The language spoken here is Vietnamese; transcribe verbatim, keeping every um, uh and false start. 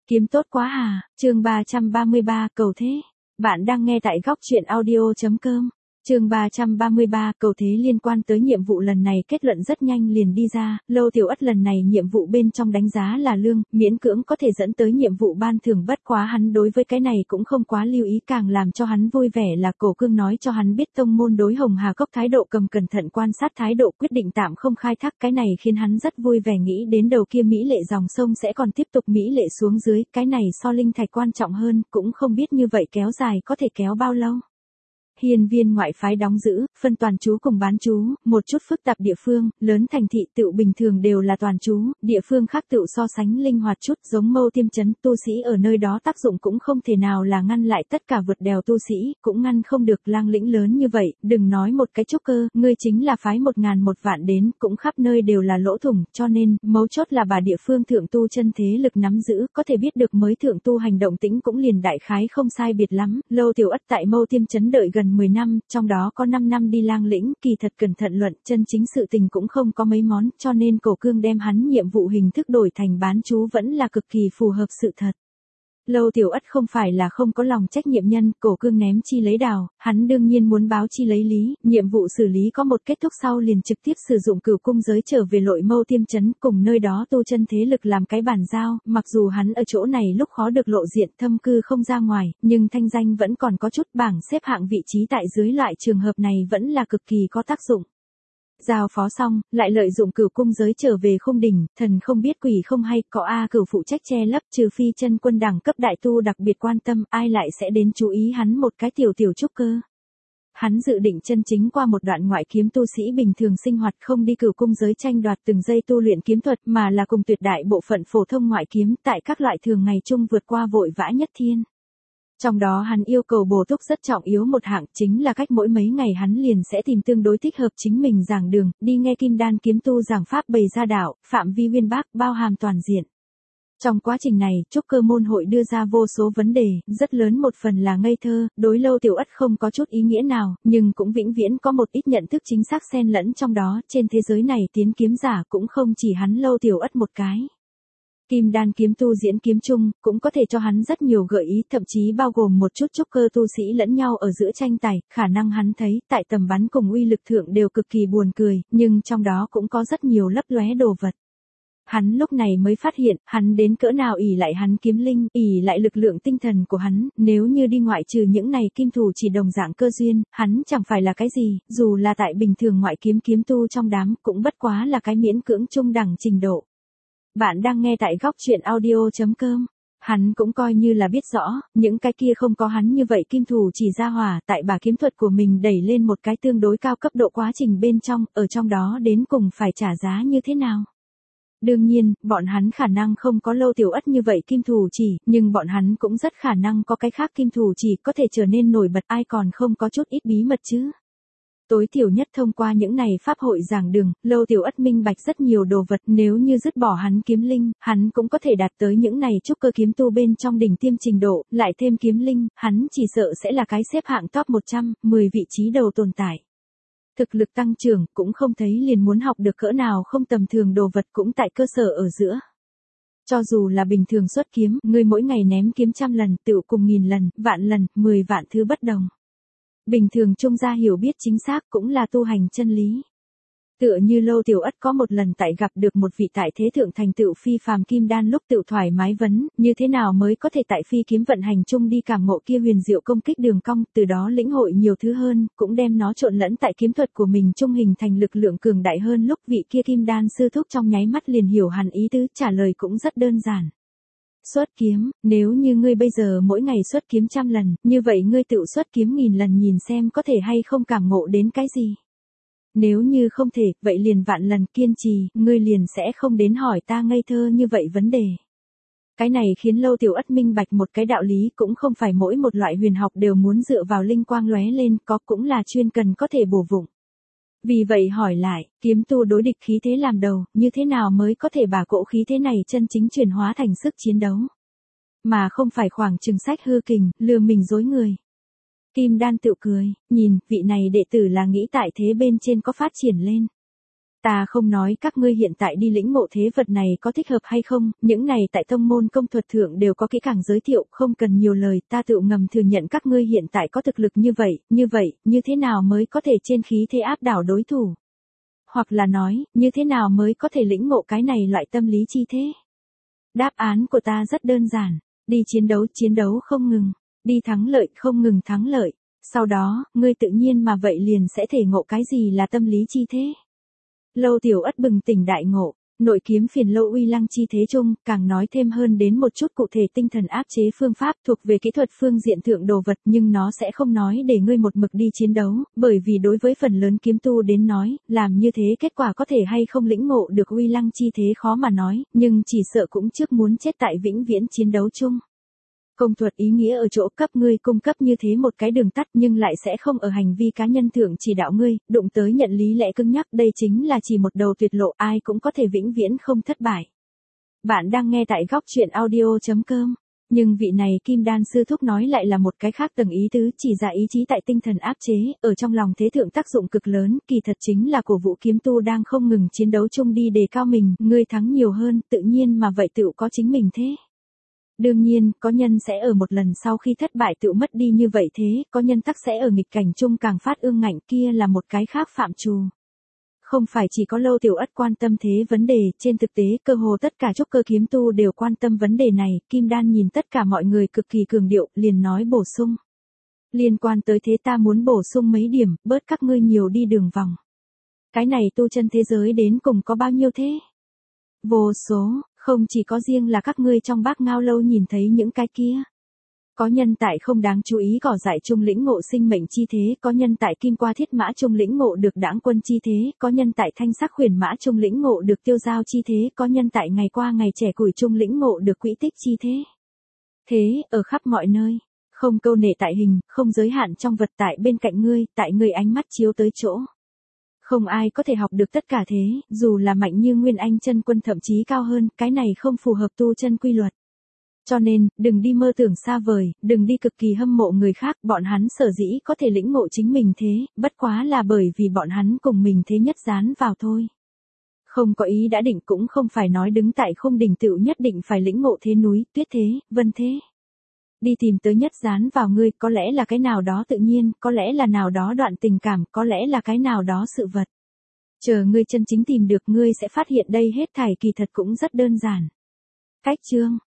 Kiếm tốt quá à, chương ba trăm ba mươi ba, cầu thế. Bạn đang nghe tại góc truyện audio.com. Chương ba trăm ba mươi ba, cầu thế. Liên quan tới nhiệm vụ lần này kết luận rất nhanh liền đi ra, Lâu Tiểu Ất lần này nhiệm vụ bên trong đánh giá là lương, miễn cưỡng có thể dẫn tới nhiệm vụ ban thưởng, bất quá hắn đối với cái này cũng không quá lưu ý, càng làm cho hắn vui vẻ là Cổ Cương nói cho hắn biết tông môn đối Hồng Hà Cốc thái độ cầm cẩn thận quan sát thái độ quyết định tạm không khai thác, cái này khiến hắn rất vui vẻ, nghĩ đến đầu kia mỹ lệ dòng sông sẽ còn tiếp tục mỹ lệ xuống dưới, cái này so linh thạch quan trọng hơn, cũng không biết như vậy kéo dài có thể kéo bao lâu. Hiên viên ngoại phái đóng giữ, phân toàn trú cùng bán trú, một chút phức tạp địa phương, lớn thành thị tựu bình thường đều là toàn trú, địa phương khác tựu so sánh linh hoạt chút, giống Mâu Tiêm trấn, tu sĩ ở nơi đó tác dụng cũng không thể nào là ngăn lại tất cả vượt đèo tu sĩ, cũng ngăn không được lang lĩnh lớn như vậy, đừng nói một cái trúc cơ, ngươi chính là phái một ngàn một vạn đến, cũng khắp nơi đều là lỗ thủng, cho nên, mấu chốt là bà địa phương thượng tu chân thế lực nắm giữ, có thể biết được mới thượng tu hành động tĩnh cũng liền đại khái không sai biệt lắm, Lâu Tiểu Ất tại Mâu Tiêm trấn đợi gần mười năm, trong đó có năm năm đi lang lĩnh, kỳ thật cẩn thận luận, chân chính sự tình cũng không có mấy món, cho nên Cổ Cương đem hắn nhiệm vụ hình thức đổi thành bán trú vẫn là cực kỳ phù hợp sự thật. Lâu Tiểu Ất không phải là không có lòng trách nhiệm nhân, Cổ Cương ném chi lấy đào, hắn đương nhiên muốn báo chi lấy lý, nhiệm vụ xử lý có một kết thúc sau liền trực tiếp sử dụng Cửu Cung giới trở về Lội Mâu Tiêm trấn, cùng nơi đó tu chân thế lực làm cái bàn giao, mặc dù hắn ở chỗ này lúc khó được lộ diện, thâm cư không ra ngoài, nhưng thanh danh vẫn còn có chút, bảng xếp hạng vị trí tại dưới loại trường hợp này vẫn là cực kỳ có tác dụng. Giao phó xong, lại lợi dụng Cửu Cung giới trở về Khung Đỉnh, thần không biết quỷ không hay, có A Cửu phụ trách che lấp, trừ phi chân quân đẳng cấp đại tu đặc biệt quan tâm, ai lại sẽ đến chú ý hắn một cái tiểu tiểu trúc cơ. Hắn dự định chân chính qua một đoạn ngoại kiếm tu sĩ bình thường sinh hoạt, không đi Cửu Cung giới tranh đoạt từng giây tu luyện kiếm thuật, mà là cùng tuyệt đại bộ phận phổ thông ngoại kiếm tại các loại thường ngày chung vượt qua vội vã nhất thiên. Trong đó hắn yêu cầu bổ túc rất trọng yếu một hạng, chính là cách mỗi mấy ngày hắn liền sẽ tìm tương đối thích hợp chính mình giảng đường, đi nghe Kim Đan kiếm tu giảng pháp bày ra đạo, phạm vi uyên bác, bao hàm toàn diện. Trong quá trình này, trúc cơ môn hội đưa ra vô số vấn đề, rất lớn một phần là ngây thơ, đối Lâu Tiểu Ất không có chút ý nghĩa nào, nhưng cũng vĩnh viễn có một ít nhận thức chính xác xen lẫn trong đó, trên thế giới này tiến kiếm giả cũng không chỉ hắn Lâu Tiểu Ất một cái. Kim Đan kiếm tu diễn kiếm chung, cũng có thể cho hắn rất nhiều gợi ý, thậm chí bao gồm một chút trúc cơ tu sĩ lẫn nhau ở giữa tranh tài, khả năng hắn thấy, tại tầm bắn cùng uy lực thượng đều cực kỳ buồn cười, nhưng trong đó cũng có rất nhiều lấp lóe đồ vật. Hắn lúc này mới phát hiện, hắn đến cỡ nào ỷ lại hắn kiếm linh, ỷ lại lực lượng tinh thần của hắn, nếu như đi ngoại trừ những này kim thủ chỉ đồng dạng cơ duyên, hắn chẳng phải là cái gì, dù là tại bình thường ngoại kiếm kiếm tu trong đám, cũng bất quá là cái miễn cưỡng trung đẳng trình độ. Bạn đang nghe tại góc truyện audio.com. Hắn cũng coi như là biết rõ, những cái kia không có hắn như vậy kim thủ chỉ ra hỏa, tại bà kiếm thuật của mình đẩy lên một cái tương đối cao cấp độ quá trình bên trong, ở trong đó đến cùng phải trả giá như thế nào. Đương nhiên, bọn hắn khả năng không có Lâu Tiểu Ất như vậy kim thủ chỉ, nhưng bọn hắn cũng rất khả năng có cái khác kim thủ chỉ có thể trở nên nổi bật, ai còn không có chút ít bí mật chứ. Tối thiểu nhất thông qua những này pháp hội giảng đường, Lâu Tiểu Ất minh bạch rất nhiều đồ vật, nếu như dứt bỏ hắn kiếm linh, hắn cũng có thể đạt tới những này trúc cơ kiếm tu bên trong đỉnh tiêm trình độ, lại thêm kiếm linh, hắn chỉ sợ sẽ là cái xếp hạng top một trăm, mười vị trí đầu tồn tại. Thực lực tăng trưởng, cũng không thấy liền muốn học được cỡ nào không tầm thường đồ vật cũng tại cơ sở ở giữa. Cho dù là bình thường xuất kiếm, người mỗi ngày ném kiếm trăm lần, tựu cùng nghìn lần, vạn lần, mười vạn thứ bất đồng. Bình thường trung gia hiểu biết chính xác cũng là tu hành chân lý. Tựa như Lâu Tiểu Ất có một lần tại gặp được một vị tại thế thượng thành tựu phi phàm kim đan lúc tựu thoải mái vấn, như thế nào mới có thể tại phi kiếm vận hành chung đi cảm ngộ kia huyền diệu công kích đường cong, từ đó lĩnh hội nhiều thứ hơn, cũng đem nó trộn lẫn tại kiếm thuật của mình chung hình thành lực lượng cường đại hơn, lúc vị kia kim đan sư thúc trong nháy mắt liền hiểu hẳn ý tứ, trả lời cũng rất đơn giản. Xuất kiếm, nếu như ngươi bây giờ mỗi ngày xuất kiếm trăm lần, như vậy ngươi tự xuất kiếm nghìn lần nhìn xem có thể hay không cảm ngộ đến cái gì. Nếu như không thể, vậy liền vạn lần kiên trì, ngươi liền sẽ không đến hỏi ta ngây thơ như vậy vấn đề. Cái này khiến Lâu Tiểu Ất minh bạch một cái đạo lý, cũng không phải mỗi một loại huyền học đều muốn dựa vào linh quang lóe lên, có cũng là chuyên cần có thể bổ vụng. Vì vậy hỏi lại, kiếm tu đối địch khí thế làm đầu, như thế nào mới có thể bà cỗ khí thế này chân chính chuyển hóa thành sức chiến đấu? Mà không phải khoảng chừng sách hư kình, lừa mình dối người. Kim Đan tự cười, nhìn, vị này đệ tử là nghĩ tại thế bên trên có phát triển lên. Ta không nói các ngươi hiện tại đi lĩnh ngộ thế vật này có thích hợp hay không, những này tại tông môn công thuật thượng đều có kỹ càng giới thiệu, không cần nhiều lời, ta tự ngầm thừa nhận các ngươi hiện tại có thực lực như vậy, như vậy, như thế nào mới có thể trên khí thế áp đảo đối thủ? Hoặc là nói, như thế nào mới có thể lĩnh ngộ cái này loại tâm lý chi thế? Đáp án của ta rất đơn giản, đi chiến đấu, chiến đấu không ngừng, đi thắng lợi, không ngừng thắng lợi, sau đó, ngươi tự nhiên mà vậy liền sẽ thể ngộ cái gì là tâm lý chi thế. Lâu Tiểu Ất bừng tỉnh đại ngộ, nội kiếm phiền lâu uy lăng chi thế chung, càng nói thêm hơn đến một chút cụ thể tinh thần áp chế phương pháp thuộc về kỹ thuật phương diện thượng đồ vật, nhưng nó sẽ không nói để ngươi một mực đi chiến đấu, bởi vì đối với phần lớn kiếm tu đến nói, làm như thế kết quả có thể hay không lĩnh ngộ được uy lăng chi thế khó mà nói, nhưng chỉ sợ cũng trước muốn chết tại vĩnh viễn chiến đấu chung. Công thuật ý nghĩa ở chỗ cấp ngươi cung cấp như thế một cái đường tắt nhưng lại sẽ không ở hành vi cá nhân thượng chỉ đạo ngươi, đụng tới nhận lý lẽ cứng nhắc, đây chính là chỉ một đầu tuyệt lộ ai cũng có thể vĩnh viễn không thất bại. Bạn đang nghe tại góc truyện audio.com, nhưng vị này Kim Đan sư thúc nói lại là một cái khác tầng ý tứ, chỉ ra ý chí tại tinh thần áp chế, ở trong lòng thế thượng tác dụng cực lớn, kỳ thật chính là cổ vũ kiếm tu đang không ngừng chiến đấu chung đi đề cao mình, ngươi thắng nhiều hơn, tự nhiên mà vậy tự có chính mình thế. Đương nhiên, có nhân sẽ ở một lần sau khi thất bại tự mất đi như vậy thế, có nhân tắc sẽ ở nghịch cảnh chung càng phát ương ngạnh, kia là một cái khác phạm trù. Không phải chỉ có Lâu Tiểu Ất quan tâm thế vấn đề, trên thực tế cơ hồ tất cả trúc cơ kiếm tu đều quan tâm vấn đề này, Kim Đan nhìn tất cả mọi người cực kỳ cường điệu, liền nói bổ sung. Liên quan tới thế ta muốn bổ sung mấy điểm, bớt các ngươi nhiều đi đường vòng. Cái này tu chân thế giới đến cùng có bao nhiêu thế? Vô số. Không chỉ có riêng là các ngươi trong Bác Ngao Lâu nhìn thấy những cái kia. Có nhân tại không đáng chú ý cỏ dại trung lĩnh ngộ sinh mệnh chi thế, có nhân tại kim qua thiết mã trung lĩnh ngộ được đãng quân chi thế, có nhân tại thanh sắc khuyển mã trung lĩnh ngộ được tiêu giao chi thế, có nhân tại ngày qua ngày trẻ củi trung lĩnh ngộ được quỹ tích chi thế. Thế, ở khắp mọi nơi, không câu nệ tại hình, không giới hạn trong vật tại bên cạnh ngươi, tại ngươi ánh mắt chiếu tới chỗ. Không ai có thể học được tất cả thế, dù là mạnh như Nguyên Anh chân quân thậm chí cao hơn, cái này không phù hợp tu chân quy luật. Cho nên, đừng đi mơ tưởng xa vời, đừng đi cực kỳ hâm mộ người khác, bọn hắn sở dĩ có thể lĩnh ngộ chính mình thế, bất quá là bởi vì bọn hắn cùng mình thế nhất dán vào thôi. Không có ý đã định cũng không phải nói đứng tại không đỉnh tựu nhất định phải lĩnh ngộ thế núi, tuyết thế, vân thế. Đi tìm tới nhất dán vào ngươi, có lẽ là cái nào đó tự nhiên, có lẽ là nào đó đoạn tình cảm, có lẽ là cái nào đó sự vật. Chờ ngươi chân chính tìm được ngươi sẽ phát hiện đây hết thảy kỳ thật cũng rất đơn giản. Cách chương,